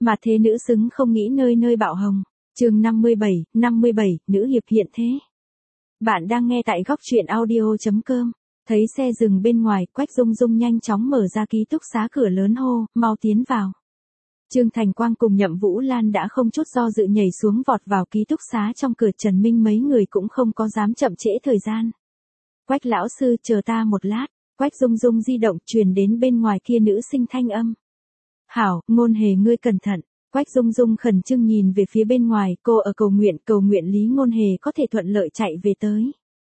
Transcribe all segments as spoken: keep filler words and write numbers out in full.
Mà thế nữ xứng không nghĩ nơi nơi bạo hồng. Chương năm mươi bảy, năm mươi bảy, nữ hiệp hiện thế. Bạn đang nghe tại góc truyện audio chấm com. Thấy xe dừng bên ngoài, Quách Dung Dung nhanh chóng mở ra ký túc xá cửa lớn hô, mau tiến vào. Trương Thành Quang cùng Nhậm Vũ Lan đã không chút do dự nhảy xuống vọt vào ký túc xá trong cửa. Trần Minh mấy người cũng không có dám chậm trễ thời gian. Quách lão sư chờ ta một lát. Quách Dung Dung di động truyền đến bên ngoài kia nữ sinh thanh âm. Hảo, Ngôn Hề ngươi cẩn thận. Quách Dung Dung khẩn trương nhìn về phía bên ngoài, cô ở cầu nguyện, cầu nguyện Lý Ngôn Hề có thể thuận lợi chạy về tới.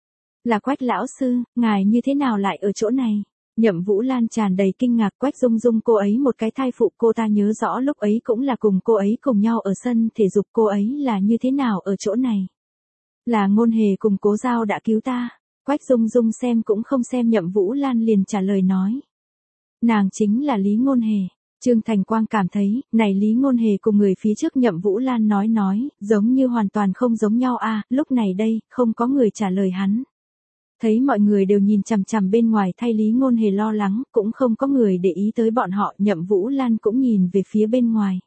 Là Quách lão sư, ngài như thế nào lại ở chỗ này? Nhậm Vũ Lan tràn đầy kinh ngạc. Quách Dung Dung cô ấy một cái thai phụ, cô ta nhớ rõ lúc ấy cũng là cùng cô ấy cùng nhau ở sân thể dục, cô ấy là như thế nào ở chỗ này? Là Ngôn Hề cùng Cố Giao đã cứu ta. Quách Dung Dung xem cũng không xem Nhậm Vũ Lan liền trả lời nói. Nàng chính là Lý Ngôn Hề. Trương Thành Quang cảm thấy, này Lý Ngôn Hề cùng người phía trước Nhậm Vũ Lan nói nói, giống như hoàn toàn không giống nhau a. À, lúc này đây, không có người trả lời hắn. Thấy mọi người đều nhìn chằm chằm bên ngoài thay Lý Ngôn Hề lo lắng, cũng không có người để ý tới bọn họ, Nhậm Vũ Lan cũng nhìn về phía bên ngoài.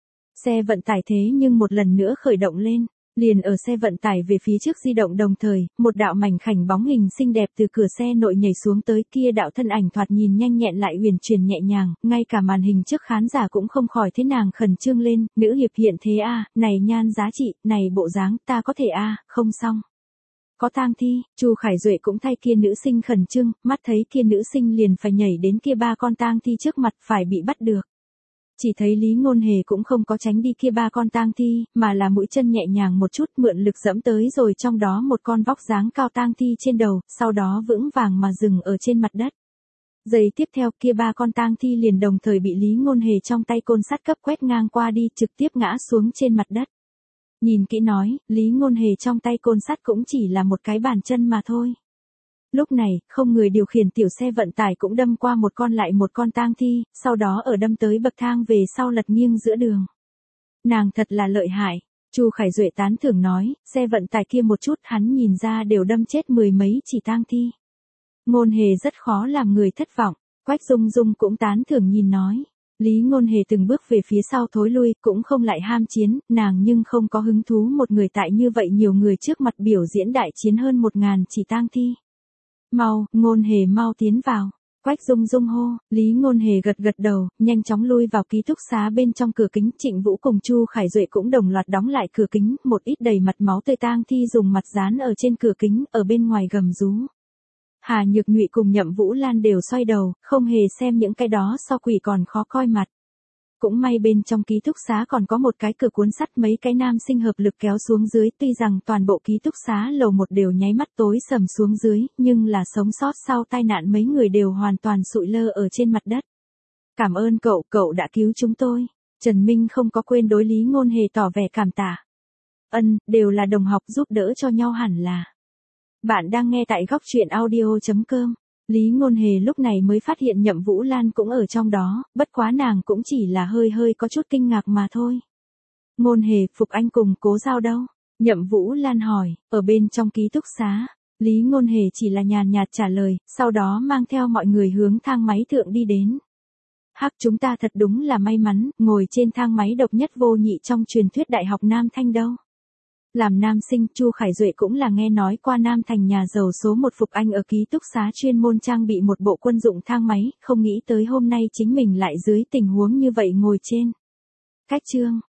Xe vận tải thế nhưng một lần nữa khởi động lên. Liền ở xe vận tải về phía trước di động đồng thời, một đạo mảnh khảnh bóng hình xinh đẹp từ cửa xe nội nhảy xuống tới. Kia đạo thân ảnh thoạt nhìn nhanh nhẹn lại huyền chuyển nhẹ nhàng, ngay cả màn hình trước khán giả cũng không khỏi thế nàng khẩn trương lên. Nữ hiệp hiện thế a, à, này nhan giá trị, này bộ dáng, ta có thể a, à, không xong. Có tang thi. Chu Khải Duệ cũng thay kia nữ sinh khẩn trương, mắt thấy kia nữ sinh liền phải nhảy đến kia ba con tang thi trước mặt phải bị bắt được. Chỉ thấy Lý Ngôn Hề cũng không có tránh đi kia ba con tang thi, mà là mũi chân nhẹ nhàng một chút mượn lực dẫm tới rồi trong đó một con vóc dáng cao tang thi trên đầu, sau đó vững vàng mà dừng ở trên mặt đất. Giây tiếp theo kia ba con tang thi liền đồng thời bị Lý Ngôn Hề trong tay côn sắt cấp quét ngang qua đi, trực tiếp ngã xuống trên mặt đất. Nhìn kỹ nói, Lý Ngôn Hề trong tay côn sắt cũng chỉ là một cái bàn chân mà thôi. Lúc này, không người điều khiển tiểu xe vận tải cũng đâm qua một con lại một con tang thi, sau đó ở đâm tới bậc thang về sau lật nghiêng giữa đường. Nàng thật là lợi hại. Chu Khải Duệ tán thưởng nói, xe vận tải kia một chút hắn nhìn ra đều đâm chết mười mấy chỉ tang thi. Ngôn Hề rất khó làm người thất vọng. Quách Dung Dung cũng tán thưởng nhìn nói. Lý Ngôn Hề từng bước về phía sau thối lui, cũng không lại ham chiến, nàng nhưng không có hứng thú một người tại như vậy nhiều người trước mặt biểu diễn đại chiến hơn một ngàn chỉ tang thi. Mau, Ngôn Hề mau tiến vào. Quách Dung Dung hô. Lý Ngôn Hề gật gật đầu, nhanh chóng lui vào ký túc xá bên trong cửa kính. Trịnh Vũ cùng Chu Khải Duệ cũng đồng loạt đóng lại cửa kính, một ít đầy mặt máu tươi tang thi dùng mặt dán ở trên cửa kính, ở bên ngoài gầm rú. Hà Nhược Nhụy cùng Nhậm Vũ Lan đều xoay đầu, không hề xem những cái đó so quỷ còn khó coi mặt. Cũng may bên trong ký túc xá còn có một cái cửa cuốn sắt, mấy cái nam sinh hợp lực kéo xuống dưới, tuy rằng toàn bộ ký túc xá lầu một đều nháy mắt tối sầm xuống dưới, nhưng là sống sót sau tai nạn mấy người đều hoàn toàn sụi lơ ở trên mặt đất. Cảm ơn cậu, cậu đã cứu chúng tôi. Trần Minh không có quên đối Lý Ngôn Hề tỏ vẻ cảm tạ. Ân, đều là đồng học giúp đỡ cho nhau hẳn là. Bạn đang nghe tại góc truyện audio chấm com. Lý Ngôn Hề lúc này mới phát hiện Nhậm Vũ Lan cũng ở trong đó, bất quá nàng cũng chỉ là hơi hơi có chút kinh ngạc mà thôi. Ngôn Hề, Phục Anh cùng Cố Giao đâu? Nhậm Vũ Lan hỏi. Ở bên trong ký túc xá. Lý Ngôn Hề chỉ là nhàn nhạt trả lời, sau đó mang theo mọi người hướng thang máy thượng đi đến. Hắc, chúng ta thật đúng là may mắn, ngồi trên thang máy độc nhất vô nhị trong truyền thuyết Đại học Nam Thanh đâu. Làm nam sinh, Chu Khải Duệ cũng là nghe nói qua Nam Thành nhà giàu số một Phục Anh ở ký túc xá chuyên môn trang bị một bộ quân dụng thang máy, không nghĩ tới hôm nay chính mình lại dưới tình huống như vậy ngồi trên. Cách chương,